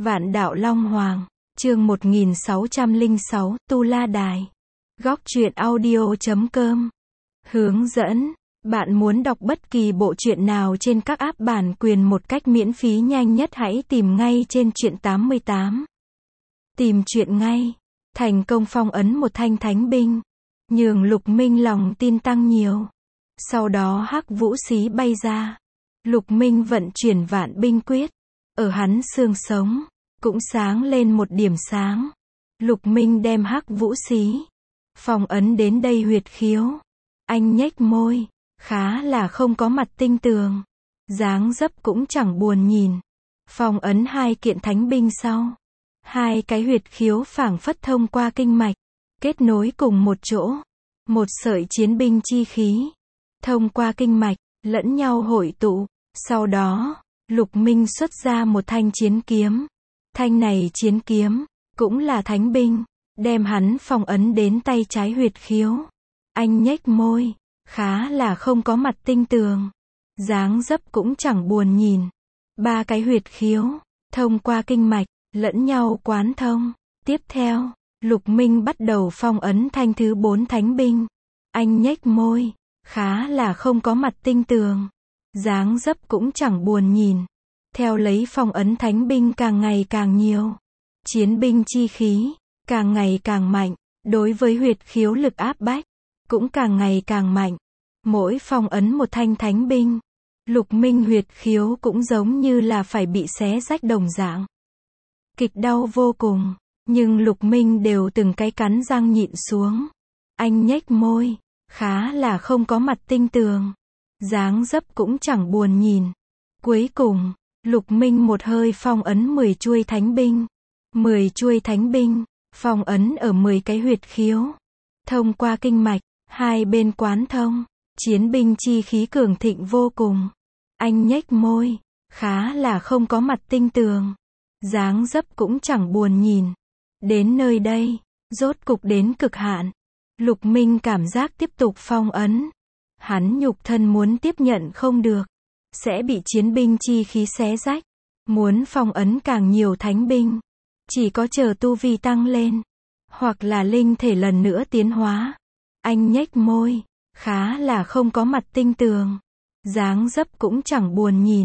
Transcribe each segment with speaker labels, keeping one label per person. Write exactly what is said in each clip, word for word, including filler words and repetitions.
Speaker 1: Vạn đạo Long Hoàng, chương một nghìn sáu trăm lẻ sáu, Tu La Đài. Góc truyện audio chấm com. Hướng dẫn. Bạn muốn đọc bất kỳ bộ truyện nào trên các app bản quyền một cách miễn phí nhanh nhất hãy tìm ngay trên truyện tám mươi tám. Tìm truyện ngay. Thành công phong ấn một thanh thánh binh. Nhường Lục Minh lòng tin tăng nhiều. Sau đó hắc vũ xí bay ra. Lục Minh vận chuyển vạn binh quyết. Ở hắn xương sống, cũng sáng lên một điểm sáng. Lục Minh đem hắc vũ xí phong ấn đến đây huyệt khiếu. Anh nhếch môi, khá là không có mặt tinh tường. Dáng dấp cũng chẳng buồn nhìn. Phong ấn hai kiện thánh binh sau. Hai cái huyệt khiếu phảng phất thông qua kinh mạch. Kết nối cùng một chỗ. Một sợi chiến binh chi khí. Thông qua kinh mạch, lẫn nhau hội tụ. Sau đó, Lục Minh xuất ra một thanh chiến kiếm. Thanh này chiến kiếm, cũng là thánh binh. Đem hắn phong ấn đến tay trái huyệt khiếu. Anh nhếch môi, khá là không có mặt tinh tường. Dáng dấp cũng chẳng buồn nhìn. Ba cái huyệt khiếu, thông qua kinh mạch, lẫn nhau quán thông. Tiếp theo, Lục Minh bắt đầu phong ấn thanh thứ bốn thánh binh. Anh nhếch môi, khá là không có mặt tinh tường. Dáng dấp cũng chẳng buồn nhìn. Theo lấy phong ấn thánh binh càng ngày càng nhiều. Chiến binh chi khí, càng ngày càng mạnh. Đối với huyệt khiếu lực áp bách, cũng càng ngày càng mạnh. Mỗi phong ấn một thanh thánh binh, Lục Minh huyệt khiếu cũng giống như là phải bị xé rách đồng dạng. Kịch đau vô cùng, nhưng Lục Minh đều từng cái cắn răng nhịn xuống. Anh nhếch môi, khá là không có mặt tinh tường. Dáng dấp cũng chẳng buồn nhìn. Cuối cùng, Lục Minh một hơi phong ấn mười chuôi thánh binh. mười chuôi thánh binh, phong ấn ở mười cái huyệt khiếu. Thông qua kinh mạch, hai bên quán thông, chiến binh chi khí cường thịnh vô cùng. Anh nhếch môi, khá là không có mặt tinh tường. Dáng dấp cũng chẳng buồn nhìn. Đến nơi đây, rốt cục đến cực hạn. Lục Minh cảm giác tiếp tục phong ấn. Hắn nhục thân muốn tiếp nhận không được. Sẽ bị chiến binh chi khí xé rách. Muốn phong ấn càng nhiều thánh binh. Chỉ có chờ tu vi tăng lên. Hoặc là linh thể lần nữa tiến hóa. Anh nhếch môi. Khá là không có mặt tinh tường. Dáng dấp cũng chẳng buồn nhìn.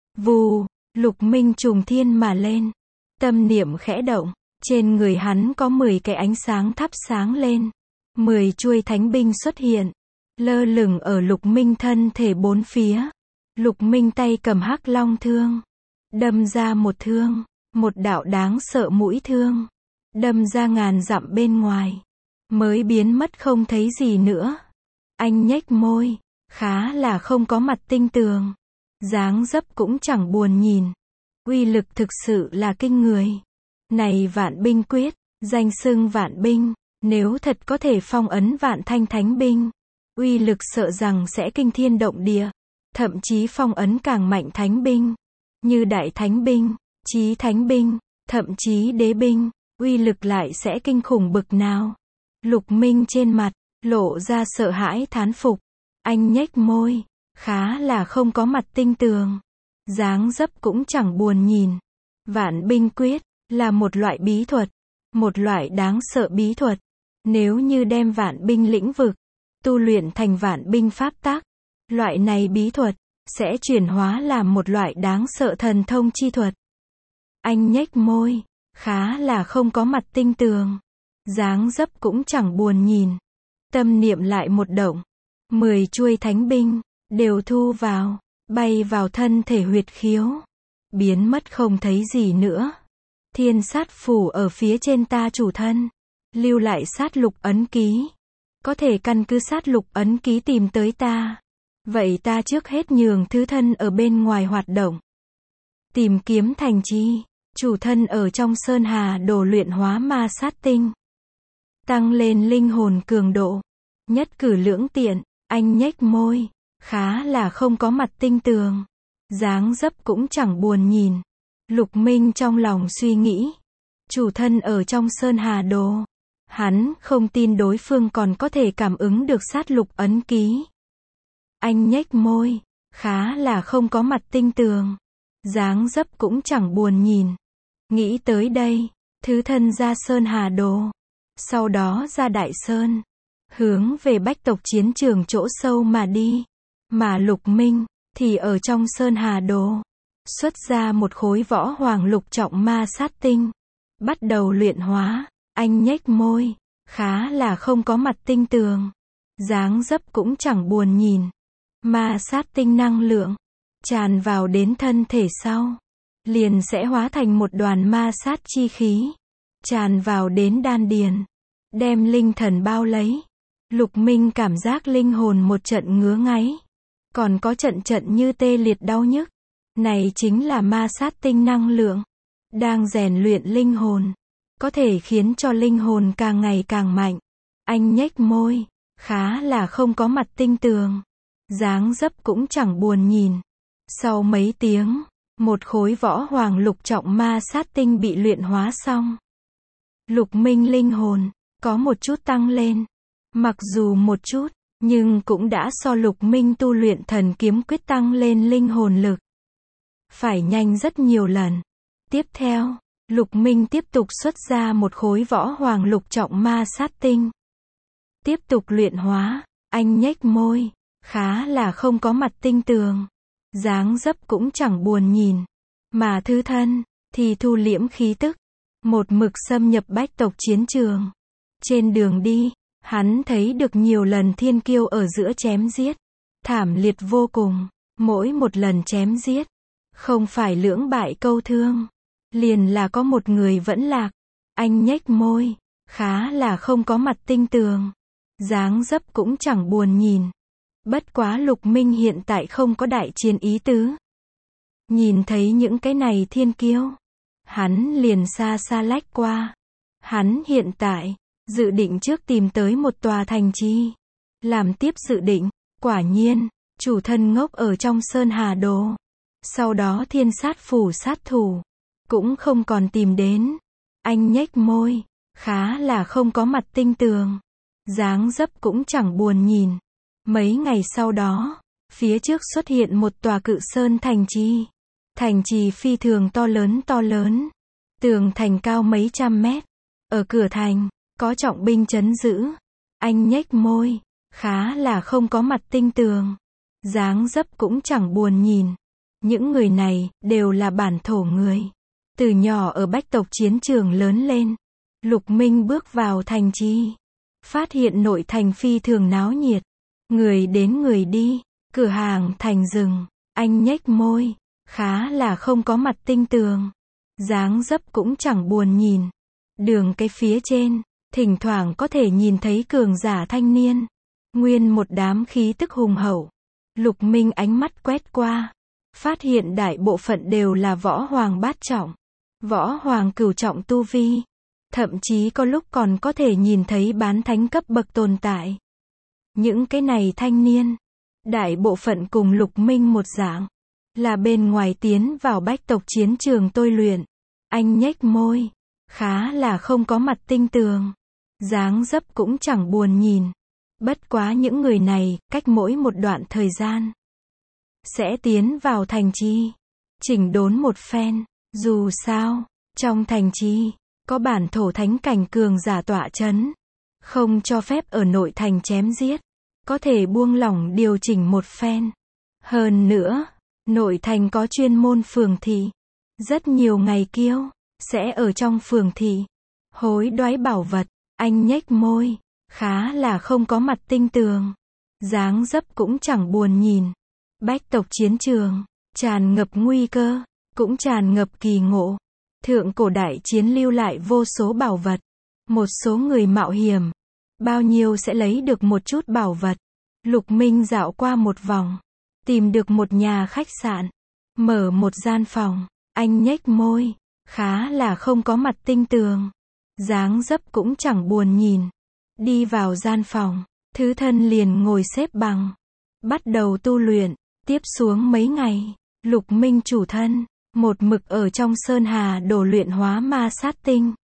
Speaker 1: Vù, Lục Minh trùng thiên mà lên. Tâm niệm khẽ động. Trên người hắn có mười cái ánh sáng thắp sáng lên. mười chuôi thánh binh xuất hiện. Lơ lửng ở Lục Minh thân thể bốn phía. Lục Minh tay cầm hắc long thương. Đâm ra một thương. Một đạo đáng sợ mũi thương. Đâm ra ngàn dặm bên ngoài. Mới biến mất không thấy gì nữa. Anh nhếch môi. Khá là không có mặt tinh tường. Dáng dấp cũng chẳng buồn nhìn. Uy lực thực sự là kinh người. Này vạn binh quyết. Danh xưng vạn binh. Nếu thật có thể phong ấn vạn thanh thánh binh. Uy lực sợ rằng sẽ kinh thiên động địa. Thậm chí phong ấn càng mạnh thánh binh. Như đại thánh binh, chí thánh binh, thậm chí đế binh. Uy lực lại sẽ kinh khủng bực nào. Lục Minh trên mặt, lộ ra sợ hãi thán phục. Anh nhếch môi, khá là không có mặt tinh tường. Dáng dấp cũng chẳng buồn nhìn. Vạn binh quyết, là một loại bí thuật. Một loại đáng sợ bí thuật. Nếu như đem vạn binh lĩnh vực, tu luyện thành vạn binh pháp tắc. Loại này bí thuật, sẽ chuyển hóa làm một loại đáng sợ thần thông chi thuật. Anh nhếch môi, khá là không có mặt tinh tường. Dáng dấp cũng chẳng buồn nhìn. Tâm niệm lại một động. Mười chuôi thánh binh, đều thu vào, bay vào thân thể huyệt khiếu. Biến mất không thấy gì nữa. Thiên sát phủ ở phía trên ta chủ thân. Lưu lại sát lục ấn ký. Có thể căn cứ sát lục ấn ký tìm tới ta. Vậy ta trước hết nhường thứ thân ở bên ngoài hoạt động. Tìm kiếm thành chi. Chủ thân ở trong sơn hà đồ luyện hóa ma sát tinh. Tăng lên linh hồn cường độ. Nhất cử lưỡng tiện. Anh nhếch môi. Khá là không có mặt tinh tường. Dáng dấp cũng chẳng buồn nhìn. Lục Minh trong lòng suy nghĩ. Chủ thân ở trong sơn hà đồ. Hắn không tin đối phương còn có thể cảm ứng được sát lục ấn ký. Anh nhếch môi. Khá là không có mặt tinh tường. Dáng dấp cũng chẳng buồn nhìn. Nghĩ tới đây, thứ thân ra Sơn Hà Đồ. Sau đó ra Đại Sơn. Hướng về bách tộc chiến trường chỗ sâu mà đi. Mà Lục Minh, thì ở trong Sơn Hà Đồ. Xuất ra một khối võ hoàng lục trọng ma sát tinh. Bắt đầu luyện hóa. Anh nhếch môi. Khá là không có mặt tinh tường. Dáng dấp cũng chẳng buồn nhìn. Ma sát tinh năng lượng. Tràn vào đến thân thể sau. Liền sẽ hóa thành một đoàn ma sát chi khí. Tràn vào đến đan điền. Đem linh thần bao lấy. Lục Minh cảm giác linh hồn một trận ngứa ngáy. Còn có trận trận như tê liệt đau nhức. Này chính là ma sát tinh năng lượng. Đang rèn luyện linh hồn. Có thể khiến cho linh hồn càng ngày càng mạnh. Anh nhếch môi. Khá là không có mặt tinh tường. Dáng dấp cũng chẳng buồn nhìn. Sau mấy tiếng, một khối võ hoàng lục trọng ma sát tinh bị luyện hóa xong. Lục Minh linh hồn, có một chút tăng lên. Mặc dù một chút, nhưng cũng đã so Lục Minh tu luyện thần kiếm quyết tăng lên linh hồn lực. Phải nhanh rất nhiều lần. Tiếp theo, Lục Minh tiếp tục xuất ra một khối võ hoàng lục trọng ma sát tinh. Tiếp tục luyện hóa, anh nhếch môi, khá là không có mặt tinh tường. Dáng dấp cũng chẳng buồn nhìn. Mà thứ thân, thì thu liễm khí tức. Một mực xâm nhập bách tộc chiến trường. Trên đường đi, hắn thấy được nhiều lần thiên kiêu ở giữa chém giết. Thảm liệt vô cùng. Mỗi một lần chém giết. Không phải lưỡng bại câu thương. Liền là có một người vẫn lạc. Anh nhếch môi. Khá là không có mặt tinh tường. Dáng dấp cũng chẳng buồn nhìn. Bất quá Lục Minh hiện tại không có đại chiến ý tứ. Nhìn thấy những cái này thiên kiêu. Hắn liền xa xa lách qua. Hắn hiện tại, dự định trước tìm tới một tòa thành trì. Làm tiếp dự định, quả nhiên, chủ thân ngốc ở trong Sơn Hà Đồ. Sau đó thiên sát phủ sát thủ. Cũng không còn tìm đến. Anh nhếch môi. Khá là không có mặt tinh tường. Dáng dấp cũng chẳng buồn nhìn. Mấy ngày sau đó, phía trước xuất hiện một tòa cự sơn thành trì. Thành trì phi thường to lớn to lớn. Tường thành cao mấy trăm mét. Ở cửa thành, có trọng binh trấn giữ. Anh nhếch môi. Khá là không có mặt tinh tường. Dáng dấp cũng chẳng buồn nhìn. Những người này, đều là bản thổ người. Từ nhỏ ở bách tộc chiến trường lớn lên. Lục Minh bước vào thành trì. Phát hiện nội thành phi thường náo nhiệt. Người đến người đi. Cửa hàng thành rừng. Anh nhếch môi. Khá là không có mặt tinh tường. Dáng dấp cũng chẳng buồn nhìn. Đường cái phía trên, thỉnh thoảng có thể nhìn thấy cường giả thanh niên. Nguyên một đám khí tức hùng hậu. Lục Minh ánh mắt quét qua. Phát hiện đại bộ phận đều là võ hoàng bát trọng. Võ hoàng cửu trọng tu vi. Thậm chí có lúc còn có thể nhìn thấy bán thánh cấp bậc tồn tại. Những cái này thanh niên. Đại bộ phận cùng Lục Minh một dạng. Là bên ngoài tiến vào bách tộc chiến trường tôi luyện. Anh nhếch môi. Khá là không có mặt tinh tường. Dáng dấp cũng chẳng buồn nhìn. Bất quá những người này, cách mỗi một đoạn thời gian. Sẽ tiến vào thành trì. Chỉnh đốn một phen. Dù sao, trong thành trì, có bản thổ thánh cảnh cường giả tọa chấn. Không cho phép ở nội thành chém giết. Có thể buông lỏng điều chỉnh một phen. Hơn nữa, nội thành có chuyên môn phường thị. Rất nhiều ngày kiêu, sẽ ở trong phường thị. Hối đoái bảo vật, anh nhếch môi. Khá là không có mặt tinh tường. Dáng dấp cũng chẳng buồn nhìn. Bách tộc chiến trường, tràn ngập nguy cơ, cũng tràn ngập kỳ ngộ. Thượng cổ đại chiến lưu lại vô số bảo vật. Một số người mạo hiểm. Bao nhiêu sẽ lấy được một chút bảo vật. Lục Minh dạo qua một vòng. Tìm được một nhà khách sạn. Mở một gian phòng. Anh nhếch môi. Khá là không có mặt tinh tường. Dáng dấp cũng chẳng buồn nhìn. Đi vào gian phòng. Thứ thân liền ngồi xếp bằng. Bắt đầu tu luyện. Tiếp xuống mấy ngày. Lục Minh chủ thân. Một mực ở trong Sơn Hà Đồ luyện hóa ma sát tinh.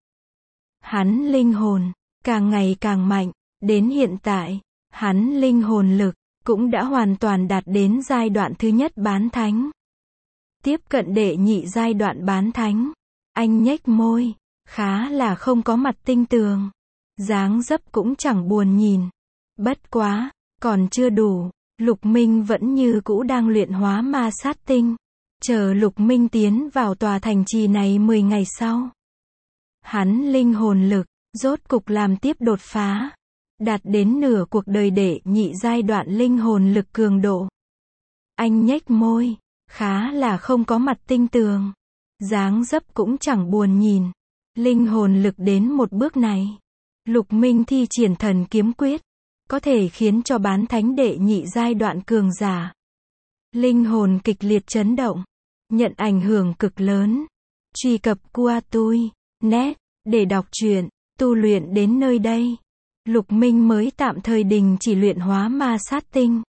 Speaker 1: Hắn linh hồn. Càng ngày càng mạnh. Đến hiện tại. Hắn linh hồn lực. Cũng đã hoàn toàn đạt đến giai đoạn thứ nhất bán thánh. Tiếp cận đệ nhị giai đoạn bán thánh. Anh nhếch môi, khá là không có mặt tinh tường. Dáng dấp cũng chẳng buồn nhìn. Bất quá, còn chưa đủ. Lục Minh vẫn như cũ đang luyện hóa ma sát tinh. Chờ Lục Minh tiến vào tòa thành trì này mười ngày sau. Hắn linh hồn lực, rốt cục làm tiếp đột phá. Đạt đến nửa cuộc đời đệ nhị giai đoạn linh hồn lực cường độ. Anh nhếch môi, khá là không có mặt tinh tường. Dáng dấp cũng chẳng buồn nhìn. Linh hồn lực đến một bước này. Lục Minh thi triển thần kiếm quyết. Có thể khiến cho bán thánh đệ nhị giai đoạn cường giả. Linh hồn kịch liệt chấn động. Nhận ảnh hưởng cực lớn. Truy cập kuatui chấm net để đọc truyện, tu luyện đến nơi đây. Lục Minh mới tạm thời đình chỉ luyện hóa ma sát tinh.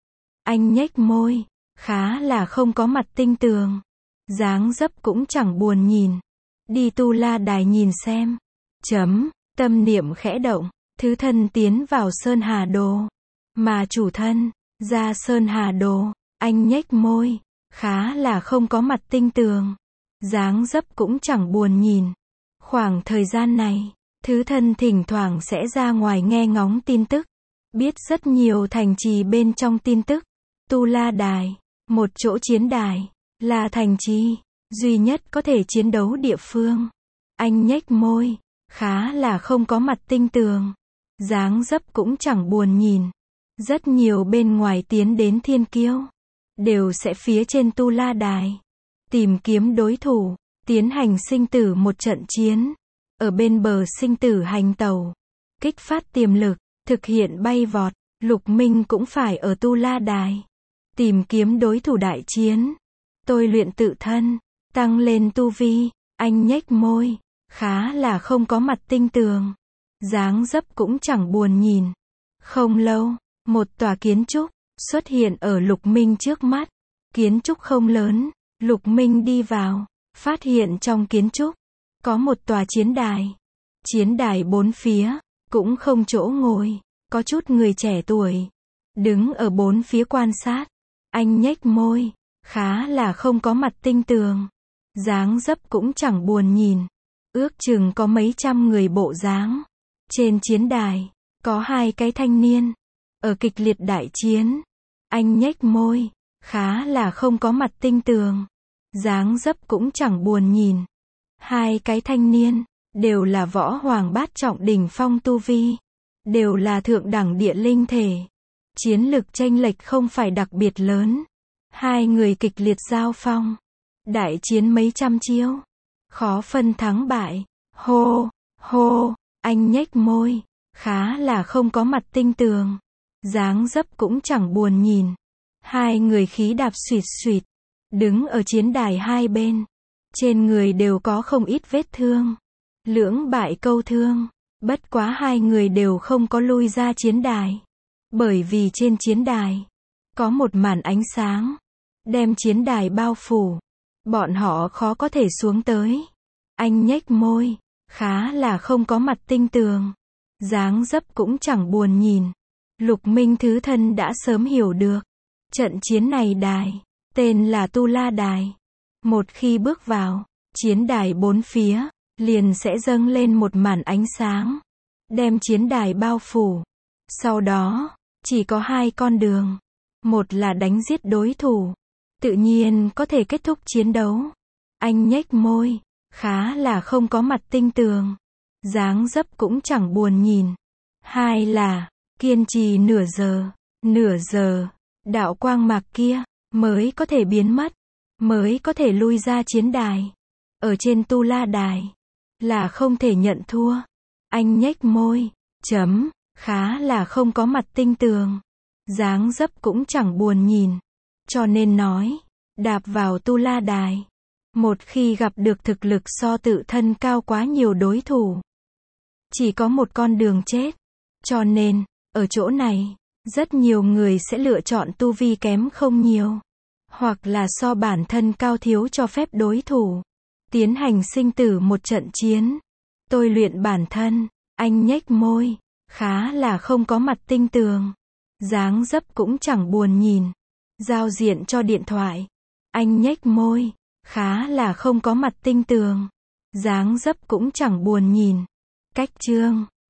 Speaker 1: Anh nhếch môi, khá là không có mặt tinh tường. Dáng dấp cũng chẳng buồn nhìn. Đi tu la đài nhìn xem. Chấm, tâm niệm khẽ động, thứ thân tiến vào Sơn Hà Đồ. Mà chủ thân, ra Sơn Hà Đồ, anh nhếch môi, khá là không có mặt tinh tường. Dáng dấp cũng chẳng buồn nhìn. Khoảng thời gian này, thứ thân thỉnh thoảng sẽ ra ngoài nghe ngóng tin tức. Biết rất nhiều thành trì bên trong tin tức. Tu La Đài, một chỗ chiến đài, là thành trì duy nhất có thể chiến đấu địa phương. Anh nhếch môi, khá là không có mặt tinh tường. Dáng dấp cũng chẳng buồn nhìn. Rất nhiều bên ngoài tiến đến thiên kiêu, đều sẽ phía trên Tu La Đài. Tìm kiếm đối thủ, tiến hành sinh tử một trận chiến. Ở bên bờ sinh tử hành tàu. Kích phát tiềm lực, thực hiện bay vọt. Lục Minh cũng phải ở Tu La Đài. Tìm kiếm đối thủ đại chiến. Tôi luyện tự thân, tăng lên tu vi. Anh nhếch môi, khá là không có mặt tinh tường. Dáng dấp cũng chẳng buồn nhìn. Không lâu, một tòa kiến trúc xuất hiện ở Lục Minh trước mắt. Kiến trúc không lớn, Lục Minh đi vào, phát hiện trong kiến trúc có một tòa chiến đài. Chiến đài bốn phía cũng không chỗ ngồi, có chút người trẻ tuổi đứng ở bốn phía quan sát. Anh nhếch môi, khá là không có mặt tinh tường. Dáng dấp cũng chẳng buồn nhìn. Ước chừng có mấy trăm người bộ dáng. Trên chiến đài có hai cái thanh niên ở kịch liệt đại chiến. Anh nhếch môi, khá là không có mặt tinh tường. Dáng dấp cũng chẳng buồn nhìn. Hai cái thanh niên đều là võ hoàng bát trọng đỉnh phong tu vi, đều là thượng đẳng địa linh thể. Chiến lực chênh lệch không phải đặc biệt lớn. Hai người kịch liệt giao phong, đại chiến mấy trăm chiêu, khó phân thắng bại. Hô, hô, anh nhếch môi, khá là không có mặt tinh tường. Dáng dấp cũng chẳng buồn nhìn. Hai người khí đạp suýt suýt, đứng ở chiến đài hai bên. Trên người đều có không ít vết thương. Lưỡng bại câu thương. Bất quá hai người đều không có lui ra chiến đài. Bởi vì trên chiến đài có một màn ánh sáng đem chiến đài bao phủ. Bọn họ khó có thể xuống tới. Anh nhếch môi, khá là không có mặt tinh tường. Dáng dấp cũng chẳng buồn nhìn. Lục Minh thứ thân đã sớm hiểu được. Trận chiến này đài, tên là Tu La Đài. Một khi bước vào, chiến đài bốn phía, liền sẽ dâng lên một màn ánh sáng. Đem chiến đài bao phủ. Sau đó, chỉ có hai con đường. Một là đánh giết đối thủ. Tự nhiên có thể kết thúc chiến đấu. Anh nhếch môi, khá là không có mặt tinh tường. Dáng dấp cũng chẳng buồn nhìn. Hai là, kiên trì nửa giờ. Nửa giờ, đạo quang mạc kia, mới có thể biến mất. Mới có thể lui ra chiến đài. Ở trên Tu La Đài, là không thể nhận thua. Anh nhếch môi, chấm, khá là không có mặt tinh tường. Dáng dấp cũng chẳng buồn nhìn. Cho nên nói, đạp vào Tu La Đài. Một khi gặp được thực lực so tự thân cao quá nhiều đối thủ, chỉ có một con đường chết. Cho nên, ở chỗ này, rất nhiều người sẽ lựa chọn tu vi kém không nhiều. Hoặc là so bản thân cao thiếu cho phép đối thủ. Tiến hành sinh tử một trận chiến. Tôi luyện bản thân. Anh nhếch môi, khá là không có mặt tinh tường. Dáng dấp cũng chẳng buồn nhìn. Giao diện cho điện thoại. Anh nhếch môi, khá là không có mặt tinh tường. Dáng dấp cũng chẳng buồn nhìn. Cách chương